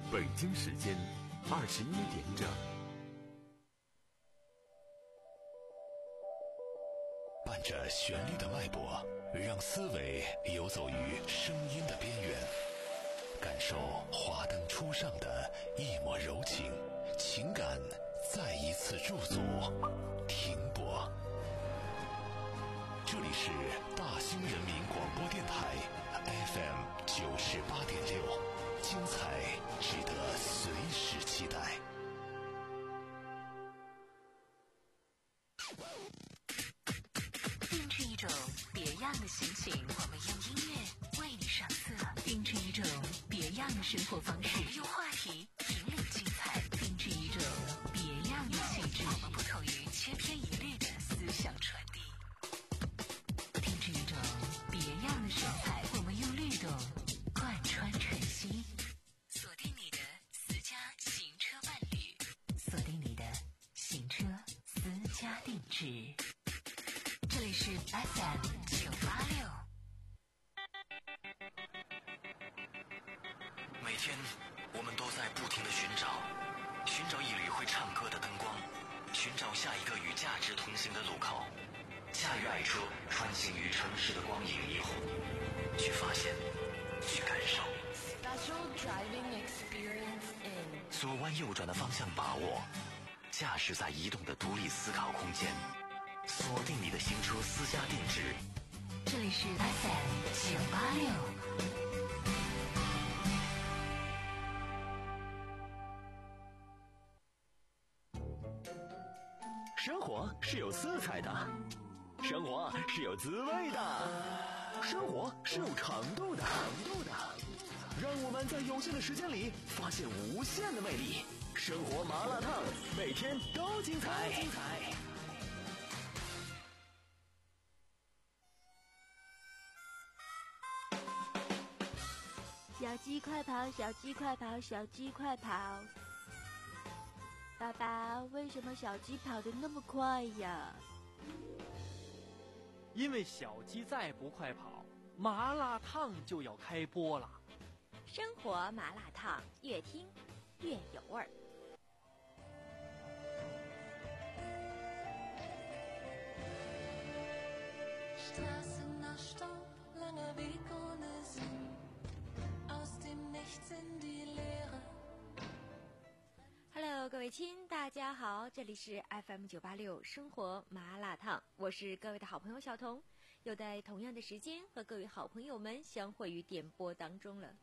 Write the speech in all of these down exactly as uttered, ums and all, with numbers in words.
北京时间二十一点整。 伴着旋律的脉搏，让思维游走于声音的边缘，感受华灯初上的一抹柔情，情感再一次驻足停泊。这里是大兴人民广播电台 F M 九十八点六，精彩值得随时期待。 定制一种别样的心情，我们用音乐为你上色；定制一种别样的生活方式，我们用话题引领精彩；定制一种别样的气质，我们不同于千篇一律的思想传递；定制一种别样的神采，我们用律动贯穿晨曦。锁定你的私家行车伴侣，锁定你的行车私家定制。这里是 F M 九八六。 每天我们都在不停地寻找，寻找一缕会唱歌的灯光，寻找下一个与价值同行的路口。驾驭爱车，穿行于城市的光影霓虹，去发现，去感受。 Special driving experience in 左弯右转的方向把握，驾驶在移动的独立思考空间。锁定你的行车私家定制， 这里是 F M 九八六。 生活是有色彩的，生活是有滋味的，生活是有长度的，长度的。让我们在有限的时间里发现无限的魅力。生活麻辣烫，每天都精彩。精彩。 小鸡快跑，小鸡快跑，小鸡快跑！爸爸，为什么小鸡跑得那么快呀？ 因为小鸡再不快跑，麻辣烫就要开播了。 生活麻辣烫，越听越有味儿。Hello， 各位亲，大家好，这里是 F M 九八六生活麻辣烫，我是各位的好朋友小彤，又在同样的时间和各位好朋友们相会于点播当中了。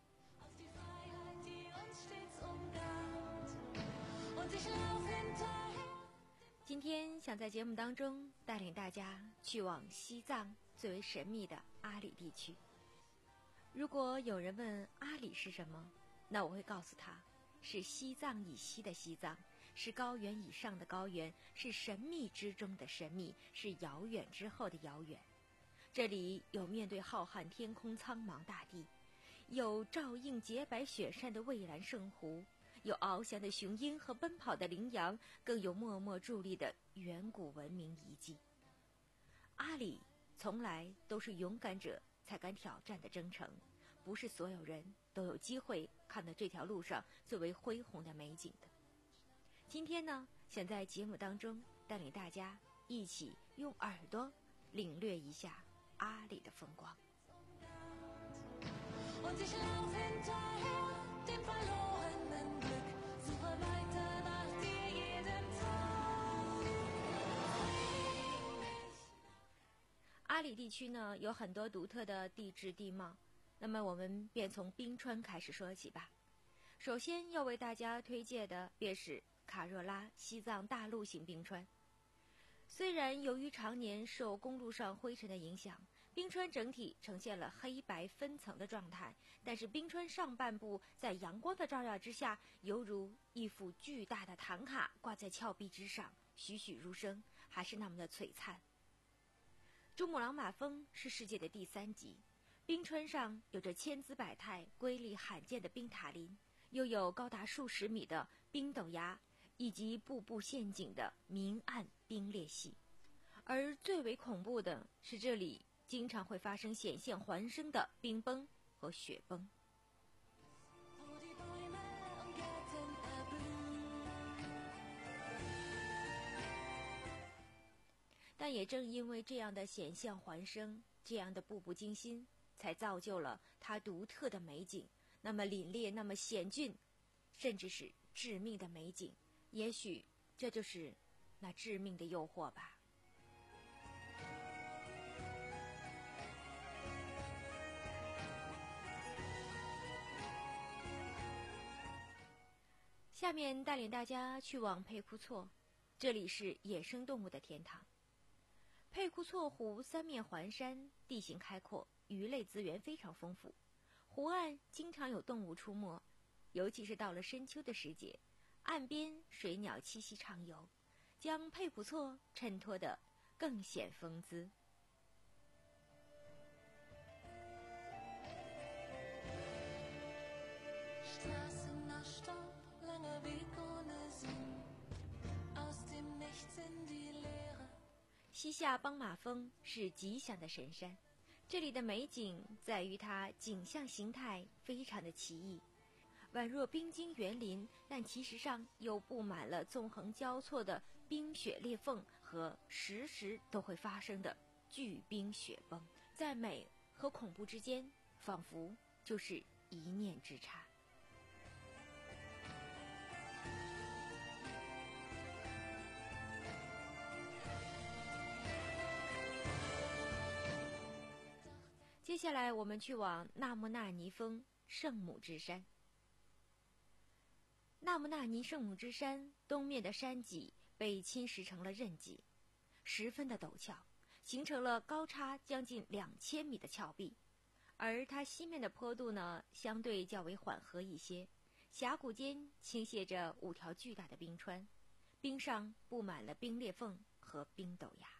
今天想在节目当中带领大家去往西藏最为神秘的阿里地区。如果有人问阿里是什么，那我会告诉他，是西藏以西的西藏，是高原以上的高原，是神秘之中的神秘，是遥远之后的遥远。这里有面对浩瀚天空苍茫大地，有照映洁白雪山的蔚蓝圣湖，有翱翔的雄鹰和奔跑的羚羊，更有默默伫立的远古文明遗迹。阿里从来都是勇敢者才敢挑战的征程，不是所有人都有机会看到这条路上最为恢宏的美景的。今天呢，想在节目当中带领大家一起用耳朵领略一下阿里的风光。阿里地区呢，有很多独特的地质地貌，那么我们便从冰川开始说起吧。首先要为大家推荐的便是卡若拉西藏大陆型冰川。虽然由于常年受公路上灰尘的影响，冰川整体呈现了黑白分层的状态，但是冰川上半部在阳光的照耀之下，犹如一幅巨大的唐卡挂在峭壁之上，栩栩如生，还是那么的璀璨。珠穆朗玛峰是世界的第三极，冰川上有着千姿百态、瑰丽罕见的冰塔林，又有高达数十米的冰陡崖，以及步步陷阱的明暗冰裂隙。而最为恐怖的是，这里经常会发生险象环生的冰崩和雪崩。 也正因为这样的险象环生，这样的步步惊心，才造就了它独特的美景，那么凛冽，那么险峻，甚至是致命的美景。也许这就是那致命的诱惑吧。下面带领大家去往佩库措，这里是野生动物的天堂。佩库措湖三面环山，地形开阔，鱼类资源非常丰富，湖岸经常有动物出没，尤其是到了深秋的时节，岸边水鸟栖息畅游，将佩库措衬托得更显风姿。西夏邦马峰是吉祥的神山，这里的美景在于它景象形态非常的奇异，宛若冰晶园林，但其实上又布满了纵横交错的冰雪裂缝和时时都会发生的巨冰雪崩，在美和恐怖之间，仿佛就是一念之差。接下来我们去往纳木纳尼峰圣母之山。纳木纳尼圣母之山东面的山脊被侵蚀成了刃脊，十分的陡峭，形成了高差将近两千米的峭壁。而它西面的坡度呢，相对较为缓和一些，峡谷间倾泻着五条巨大的冰川，冰上布满了冰裂缝和冰陡崖。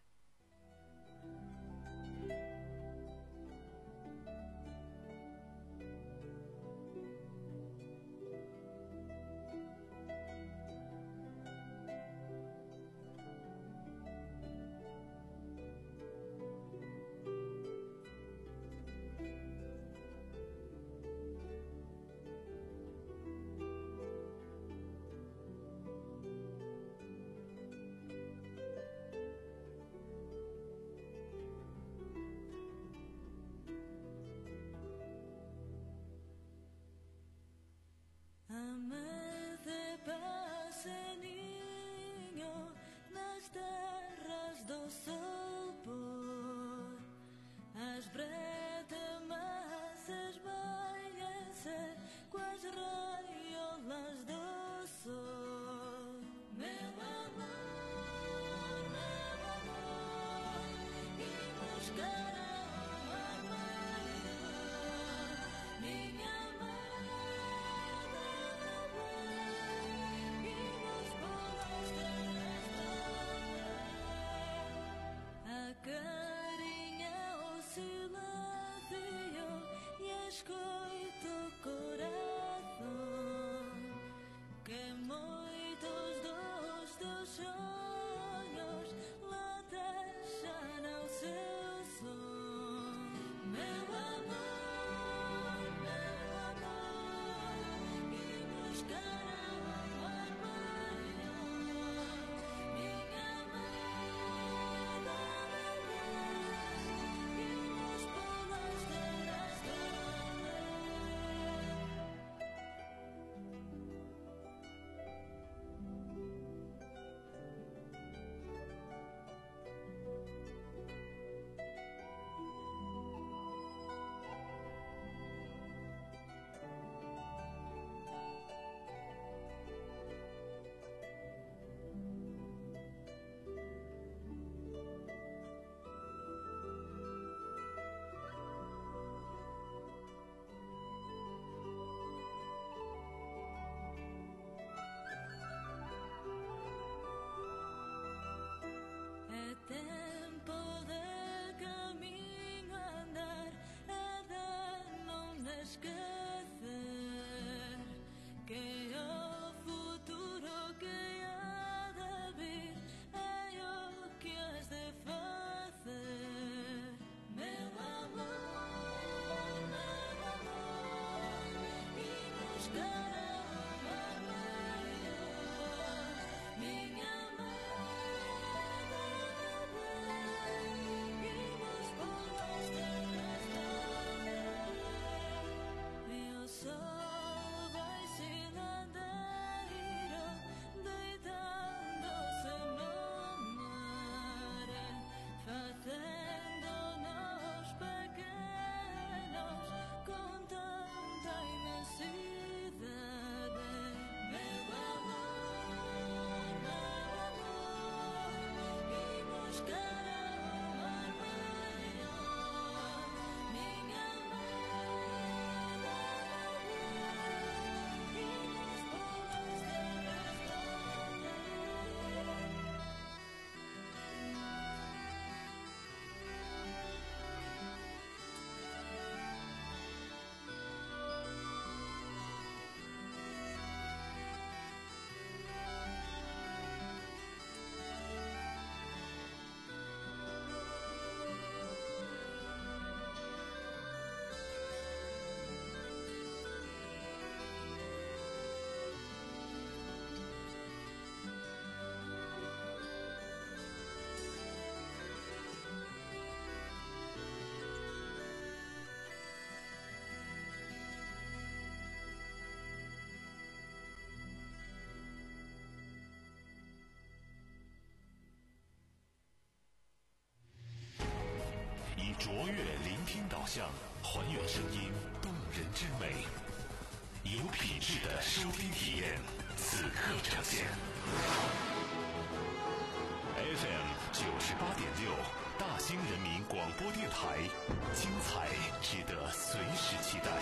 卓越聆听导向，还原声音动人之美，有品质的收听体验，此刻呈现。F M 九十八点六，大兴人民广播电台，精彩值得随时期待。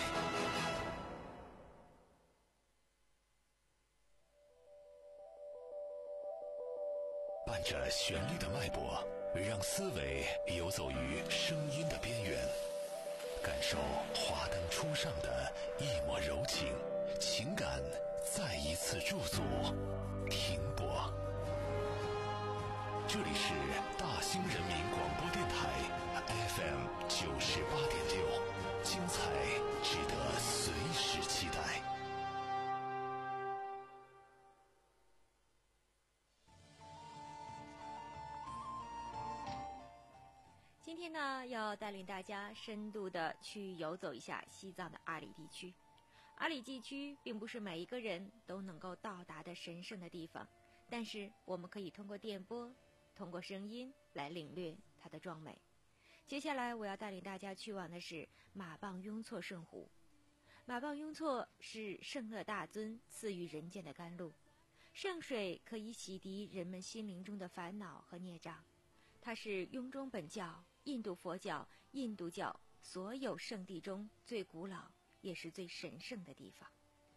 伴着旋律的脉搏，让思维游走于声音的边缘，感受华灯初上的一抹柔情，情感再一次驻足停泊。这里是大兴人民广播电台 F M 九十八点六，精彩值得随时期待。 今天呢，要带领大家深度的去游走一下西藏的阿里地区。阿里地区并不是每一个人都能够到达的神圣的地方，但是我们可以通过电波，通过声音来领略它的壮美。接下来我要带领大家去往的是玛傍雍措圣湖。玛傍雍措是圣乐大尊赐予人间的甘露，圣水可以洗涤人们心灵中的烦恼和孽障。它是雍中本教、印度佛教、印度教所有圣地中最古老也是最神圣的地方。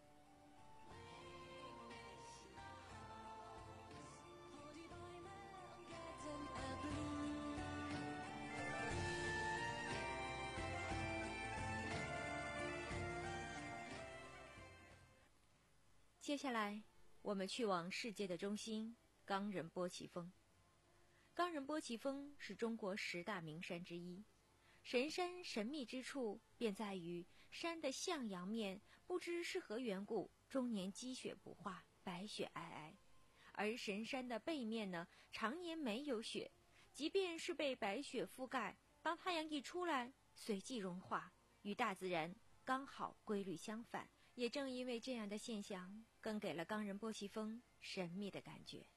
接下来我们去往世界的中心冈仁波齐峰。冈仁波齐峰是中国十大名山之一，神山神秘之处便在于山的向阳面不知是何缘故终年积雪不化，白雪皑皑，而神山的背面呢常年没有雪，即便是被白雪覆盖，当太阳一出来随即融化，与大自然刚好规律相反。也正因为这样的现象，更给了冈仁波齐峰神秘的感觉。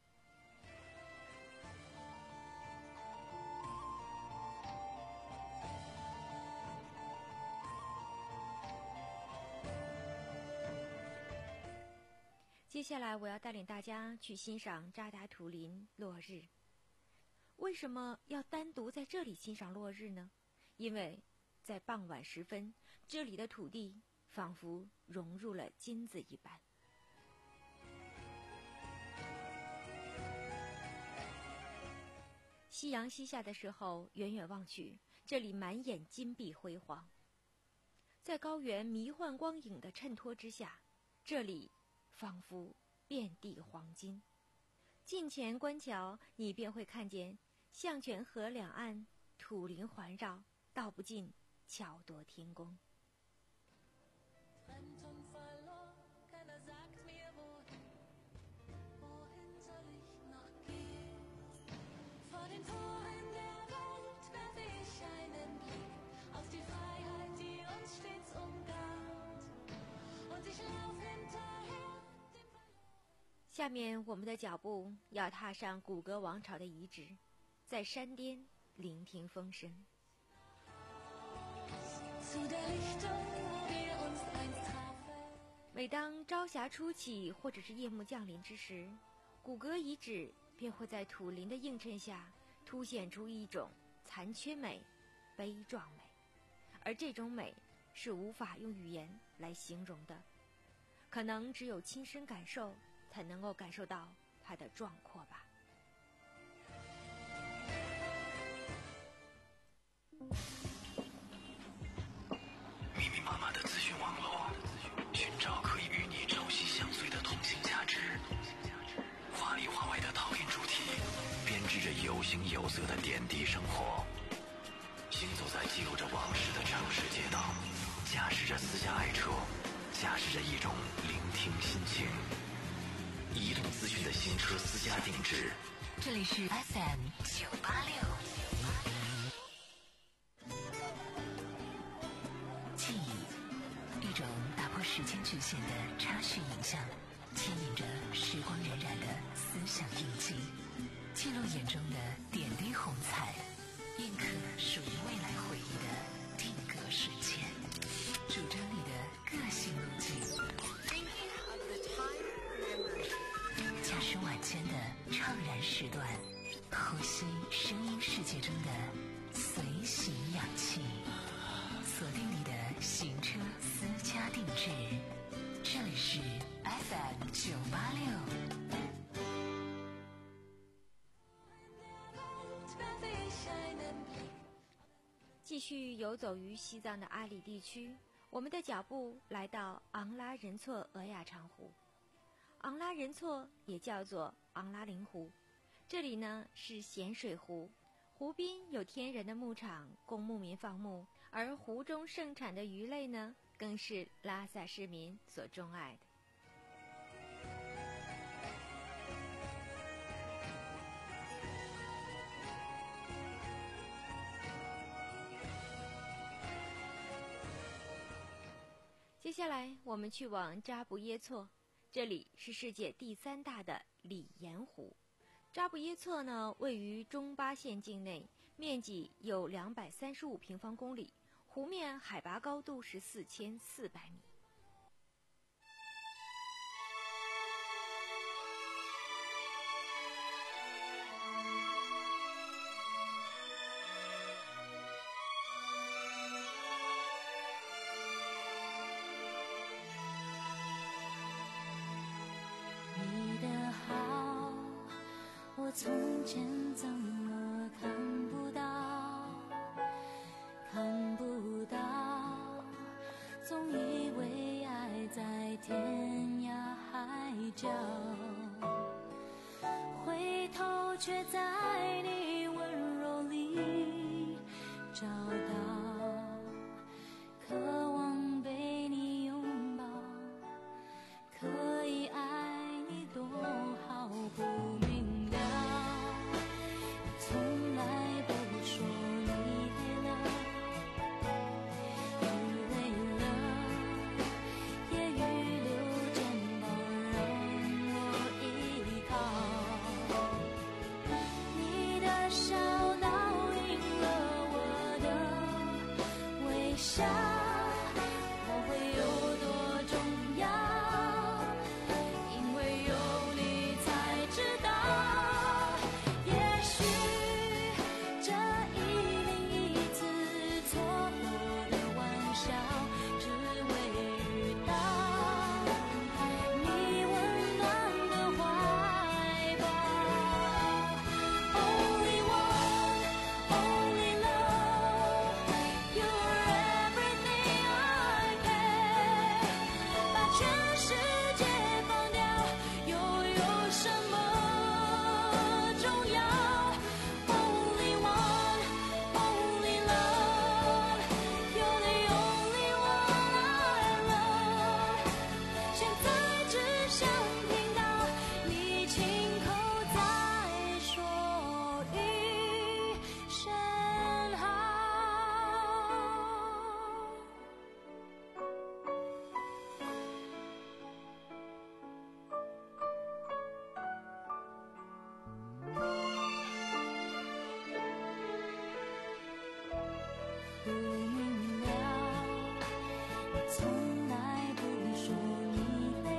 接下来我要带领大家去欣赏扎达图林落日。为什么要单独在这里欣赏落日呢？因为在傍晚时分，这里的土地仿佛融入了金子一般。夕阳西下的时候，远远望去，这里满眼金碧辉煌。在高原迷幻光影的衬托之下，这里仿佛遍地黄金。近前观瞧，你便会看见象泉河两岸土林环绕，道不尽巧夺天工。下面我们的脚步要踏上古格王朝的遗址，在山巅聆听风声。每当朝霞初起或者是夜幕降临之时，古格遗址便会在土林的映衬下凸显出一种残缺美、悲壮美，而这种美是无法用语言来形容的，可能只有亲身感受才能够感受到它的壮阔吧。 密密麻麻的资讯网络，寻找可以与你朝夕相随的同性价值，华里华外的讨论主题，编织着有形有色的点滴生活。行走在记录着往事的城市街道，驾驶着私家爱车，驾驶着一种聆听心情。移动资讯的新车私家定制， 这里是 F M 九八六。记忆，一种打破时间局限的插叙影像，牵引着时光荏苒的思想印记，记录眼中的点滴红彩， 印刻属于未来回忆的定格瞬间，主张你的个性路径，驾驶晚间的怅然时段，呼吸声音世界中的随行氧气，锁定你的行车私家定制，这里是 F M 九八六。 继续游走于西藏的阿里地区，我们的脚步来到昂拉仁措额雅长湖。昂拉仁措也叫做昂拉林湖，这里呢是咸水湖，湖边有天然的牧场供牧民放牧，而湖中盛产的鱼类呢，更是拉萨市民所钟爱的。接下来我们去往扎布耶措，这里是世界第三大的里盐湖。扎布耶措呢位于中巴县境内，面积有两百三十五平方公里，湖面海拔高度是四千四百米。 从前怎么看不到，看不到，总以为爱在天涯海角，回头却在你温柔里找到，渴望被你拥抱，可以爱你多好不明从来不说你累了，你累了，也预留肩膀让我依靠。你的笑倒映了我的微笑，我会有多重要，因为有你才知道。不明了，从来不说你累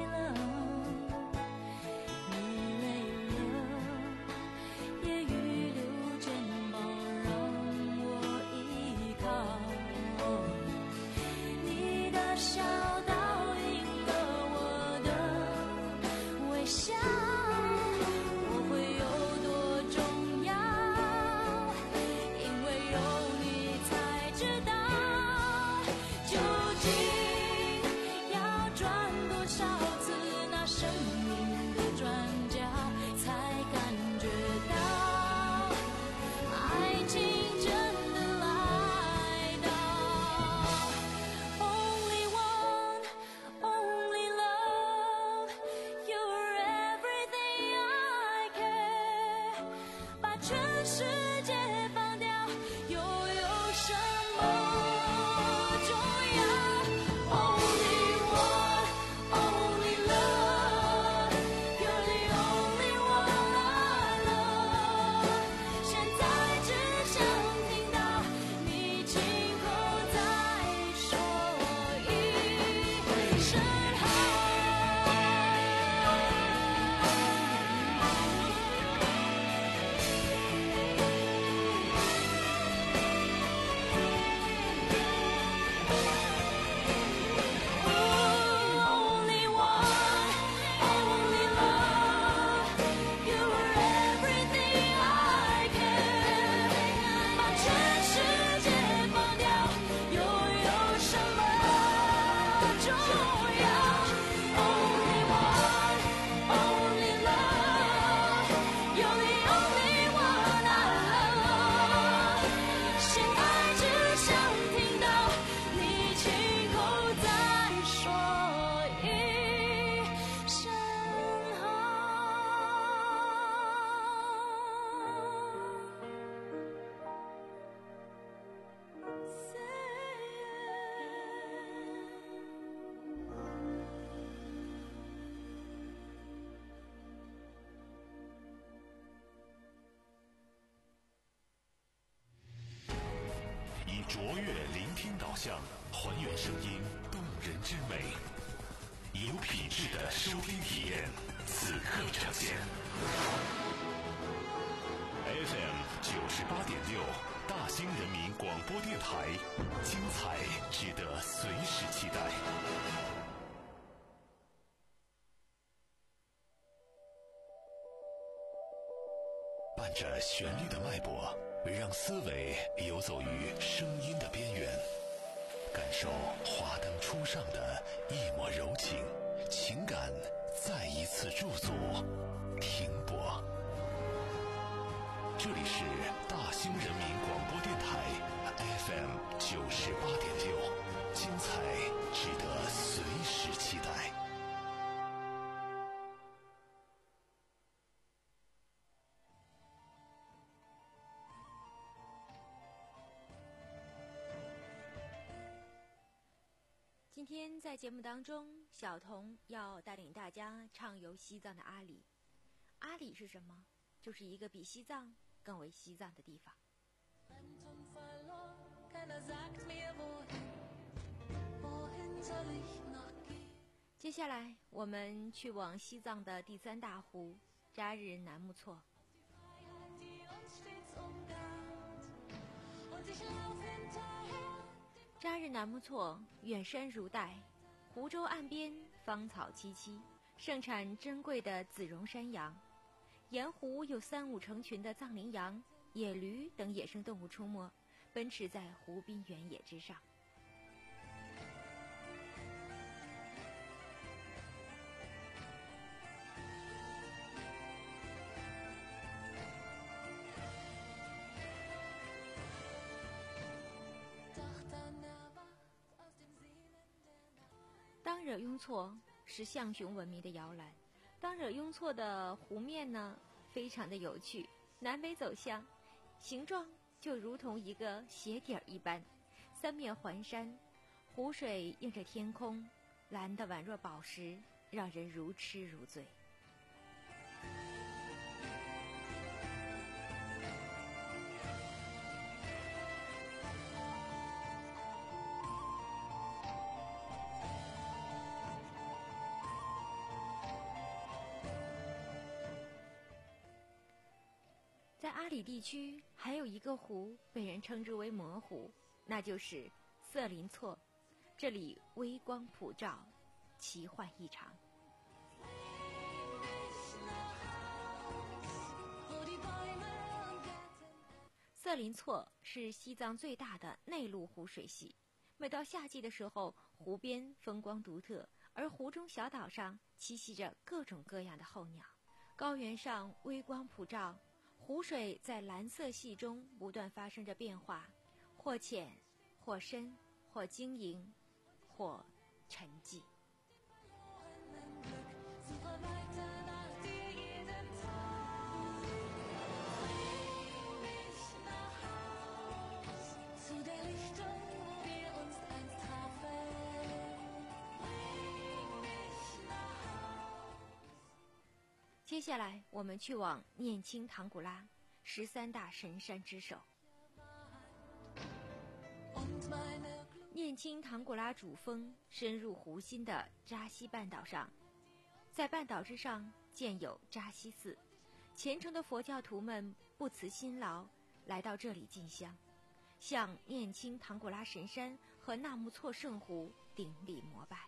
像，还原声音动人之美，有品质的收听体验，此刻呈现。F M 九十八点六，大兴人民广播电台，精彩值得随时期待。伴着旋律的脉搏，让思维游走于声音的边缘，感受华灯初上的一抹柔情，情感再一次驻足停泊。这里是大兴人民广播电台 F M 九十八点六，精彩值得随时期待。 今天在节目当中，小童要带领大家畅游西藏的阿里。阿里是什么？就是一个比西藏更为西藏的地方。接下来我们去往西藏的第三大湖扎日南木错。扎日南木错远山如带，湖州岸边芳草萋萋，盛产珍贵的紫绒山羊。沿湖有三五成群的藏羚羊、野驴等野生动物出没，奔驰在湖滨原野之上。当惹雍措是象雄文明的摇篮。当惹雍措的湖面呢，非常的有趣，南北走向，形状就如同一个鞋底儿一般，三面环山，湖水映着天空，蓝得宛若宝石，让人如痴如醉。在阿里地区还有一个湖被人称之为魔湖，那就是色林措，这里微光普照，奇幻异常。色林措是西藏最大的内陆湖水系，每到夏季的时候，湖边风光独特，而湖中小岛上栖息着各种各样的候鸟，高原上微光普照，湖水在蓝色系中不断发生着变化，或浅或深，或晶莹或沉寂。接下来我们去往念青唐古拉，十三大神山之首。念青唐古拉主峰深入湖心的扎西半岛上，在半岛之上建有扎西寺，虔诚的佛教徒们不辞辛劳来到这里进香，向念青唐古拉神山和纳木错圣湖顶礼膜拜。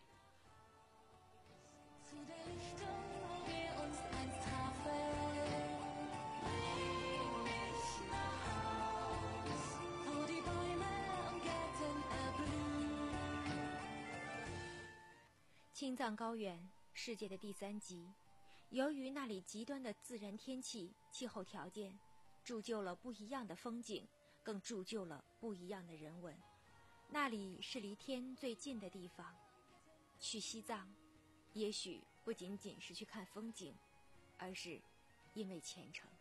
青藏高原，世界的第三极，由于那里极端的自然天气、气候条件，铸就了不一样的风景，更铸就了不一样的人文。那里是离天最近的地方。去西藏，也许不仅仅是去看风景，而是因为虔诚。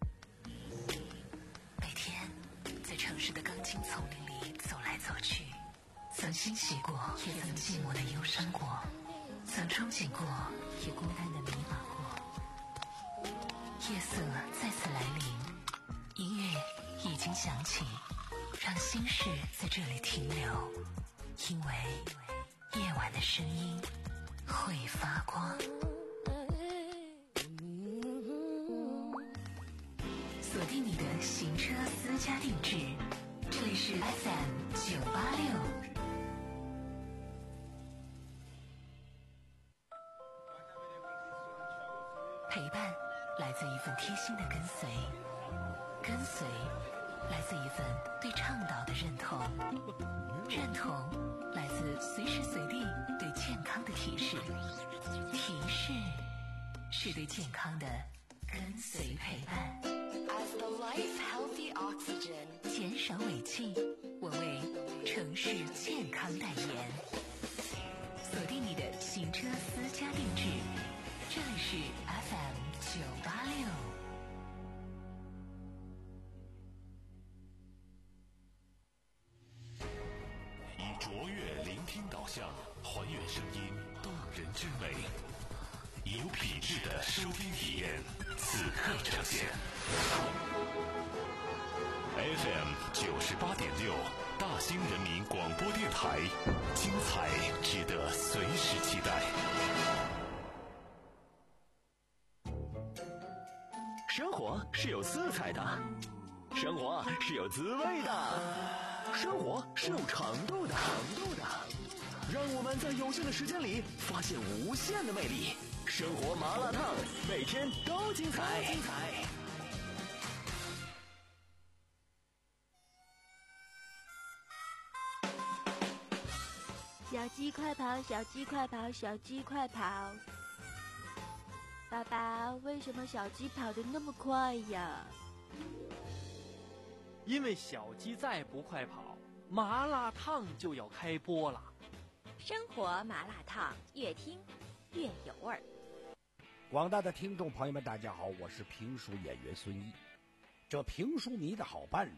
每天在城市的钢筋丛林里走来走去，曾欣喜过，也曾寂寞的忧伤过，曾憧憬过，也孤单的迷茫过。夜色再次来临，音乐已经响起，让心事在这里停留。 因为夜晚的声音会发光。锁定你的行车私家定制，这里是 F M 九八六。陪伴来自一份贴心的跟随，跟随来自一份对倡导的认同，认同来自随时随地对健康的提示，提示是对健康的跟随陪伴。As the life healthy oxygen， 减少尾气，我为城市健康代言。锁定你的行车私家定制，这里是 F M 九八六。 以卓越聆听导向，还原声音动人之美，有品质的收听体验，此刻呈现。F M 九十八点六，大兴人民广播电台，精彩值得随时期待。 生活是有色彩的，生活是有滋味的，生活是有长度的，长度的。让我们在有限的时间里发现无限的魅力。生活麻辣烫，每天都精彩。精彩。 小鸡快跑，小鸡快跑，小鸡快跑！爸爸，为什么小鸡跑得那么快呀？ 因为小鸡再不快跑，麻辣烫就要开播了。 生活麻辣烫，越听越有味儿。 广大的听众朋友们，大家好，我是评书演员孙一。这评书迷的好伴侣